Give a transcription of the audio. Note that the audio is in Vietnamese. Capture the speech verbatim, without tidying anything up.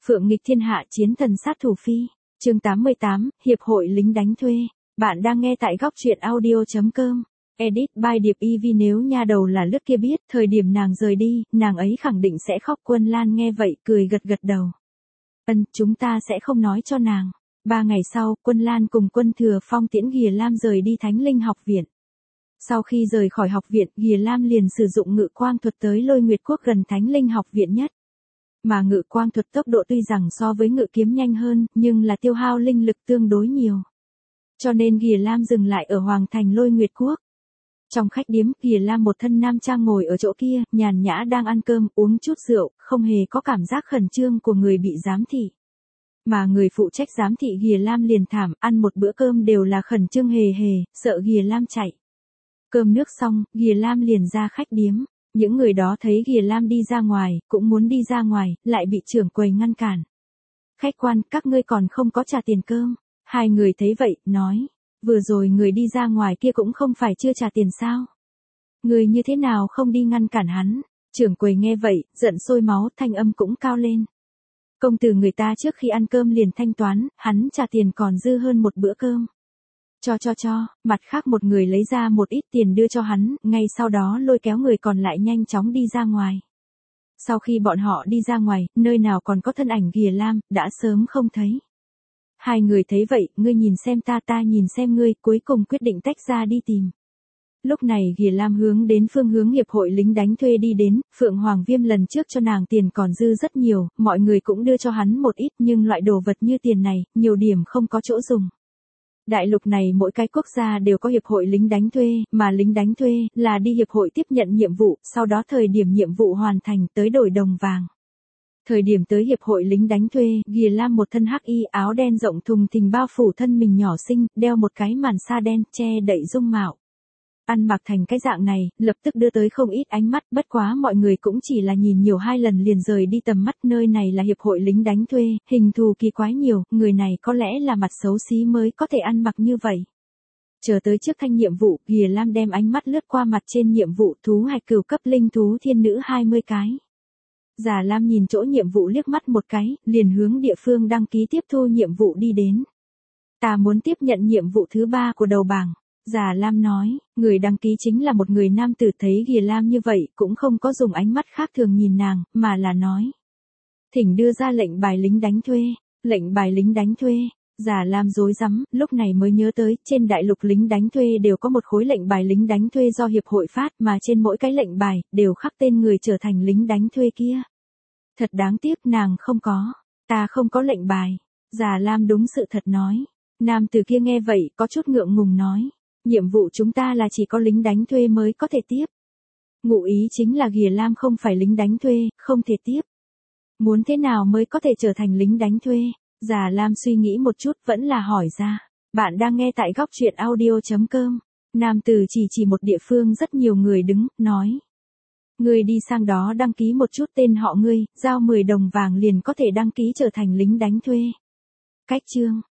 Phượng nghịch thiên hạ chiến thần sát thủ phi. Chương tám mươi tám, Hiệp hội lính đánh thuê. Bạn đang nghe tại góc truyện audio chấm com. Edit by Điệp i vê. Nếu nha đầu là lướt kia biết, thời điểm nàng rời đi, nàng ấy khẳng định sẽ khóc. Quân Lan nghe vậy, cười gật gật đầu. Ân, chúng ta sẽ không nói cho nàng. Ba ngày sau, Quân Lan cùng Quân Thừa Phong tiễn Ghìa Lam rời đi Thánh Linh học viện. Sau khi rời khỏi học viện, Ghìa Lam liền sử dụng ngự quang thuật tới Lôi Nguyệt Quốc gần Thánh Linh học viện nhất. Mà ngự quang thuật tốc độ tuy rằng so với ngự kiếm nhanh hơn, nhưng là tiêu hao linh lực tương đối nhiều. Cho nên Ghìa Lam dừng lại ở Hoàng thành Lôi Nguyệt Quốc. Trong khách điếm, Ghìa Lam một thân nam trang ngồi ở chỗ kia, nhàn nhã đang ăn cơm, uống chút rượu, không hề có cảm giác khẩn trương của người bị giám thị. Mà người phụ trách giám thị Ghìa Lam liền thảm, ăn một bữa cơm đều là khẩn trương hề hề, sợ Ghìa Lam chạy. Cơm nước xong, Ghìa Lam liền ra khách điếm. Những người đó thấy Ghìa Lam đi ra ngoài, cũng muốn đi ra ngoài, lại bị trưởng quầy ngăn cản. Khách quan, các ngươi còn không có trả tiền cơm. Hai người thấy vậy, nói. Vừa rồi người đi ra ngoài kia cũng không phải chưa trả tiền sao? Người như thế nào không đi ngăn cản hắn? Trưởng quầy nghe vậy, giận sôi máu, thanh âm cũng cao lên. Công tử người ta trước khi ăn cơm liền thanh toán, hắn trả tiền còn dư hơn một bữa cơm. Cho cho cho, mặt khác một người lấy ra một ít tiền đưa cho hắn, ngay sau đó lôi kéo người còn lại nhanh chóng đi ra ngoài. Sau khi bọn họ đi ra ngoài, nơi nào còn có thân ảnh Ghìa Lam, đã sớm không thấy. Hai người thấy vậy, ngươi nhìn xem ta ta nhìn xem ngươi, cuối cùng quyết định tách ra đi tìm. Lúc này Ghìa Lam hướng đến phương hướng hiệp hội lính đánh thuê đi đến, Phượng Hoàng Viêm lần trước cho nàng tiền còn dư rất nhiều, mọi người cũng đưa cho hắn một ít nhưng loại đồ vật như tiền này, nhiều điểm không có chỗ dùng. Đại lục này mỗi cái quốc gia đều có hiệp hội lính đánh thuê, mà lính đánh thuê là đi hiệp hội tiếp nhận nhiệm vụ, sau đó thời điểm nhiệm vụ hoàn thành tới đổi đồng vàng. Thời điểm tới hiệp hội lính đánh thuê, Ghìa Lam một thân hắc y áo đen rộng thùng thình bao phủ thân mình nhỏ xinh, đeo một cái màn sa đen che đậy dung mạo. Ăn mặc thành cái dạng này, lập tức đưa tới không ít ánh mắt, bất quá mọi người cũng chỉ là nhìn nhiều hai lần liền rời đi tầm mắt. Nơi này là hiệp hội lính đánh thuê, hình thù kỳ quái nhiều, người này có lẽ là mặt xấu xí mới có thể ăn mặc như vậy. Chờ tới trước thanh nhiệm vụ, Ghìa Lam đem ánh mắt lướt qua mặt trên nhiệm vụ thú hạch cửu cấp linh thú thiên nữ hai mươi cái. Già Lam nhìn chỗ nhiệm vụ liếc mắt một cái, liền hướng địa phương đăng ký tiếp thu nhiệm vụ đi đến. Ta muốn tiếp nhận nhiệm vụ thứ ba của đầu bảng. Già Lam nói, người đăng ký chính là một người nam tử. Thấy Ghìa Lam như vậy, cũng không có dùng ánh mắt khác thường nhìn nàng, mà là nói. Thỉnh đưa ra lệnh bài lính đánh thuê. Lệnh bài lính đánh thuê. Già Lam rối rắm, lúc này mới nhớ tới, trên đại lục lính đánh thuê đều có một khối lệnh bài lính đánh thuê do hiệp hội phát, mà trên mỗi cái lệnh bài, đều khắc tên người trở thành lính đánh thuê kia. Thật đáng tiếc nàng không có. Ta không có lệnh bài. Già Lam đúng sự thật nói. Nam tử kia nghe vậy, có chút ngượng ngùng nói. Nhiệm vụ chúng ta là chỉ có lính đánh thuê mới có thể tiếp. Ngụ ý chính là Ghìa Lam không phải lính đánh thuê, không thể tiếp. Muốn thế nào mới có thể trở thành lính đánh thuê? Già Lam suy nghĩ một chút vẫn là hỏi ra. Bạn đang nghe tại góc truyện audio chấm com. Nam tử chỉ chỉ một địa phương rất nhiều người đứng, nói. Ngươi đi sang đó đăng ký một chút tên họ ngươi, giao mười đồng vàng liền có thể đăng ký trở thành lính đánh thuê. Cách chương.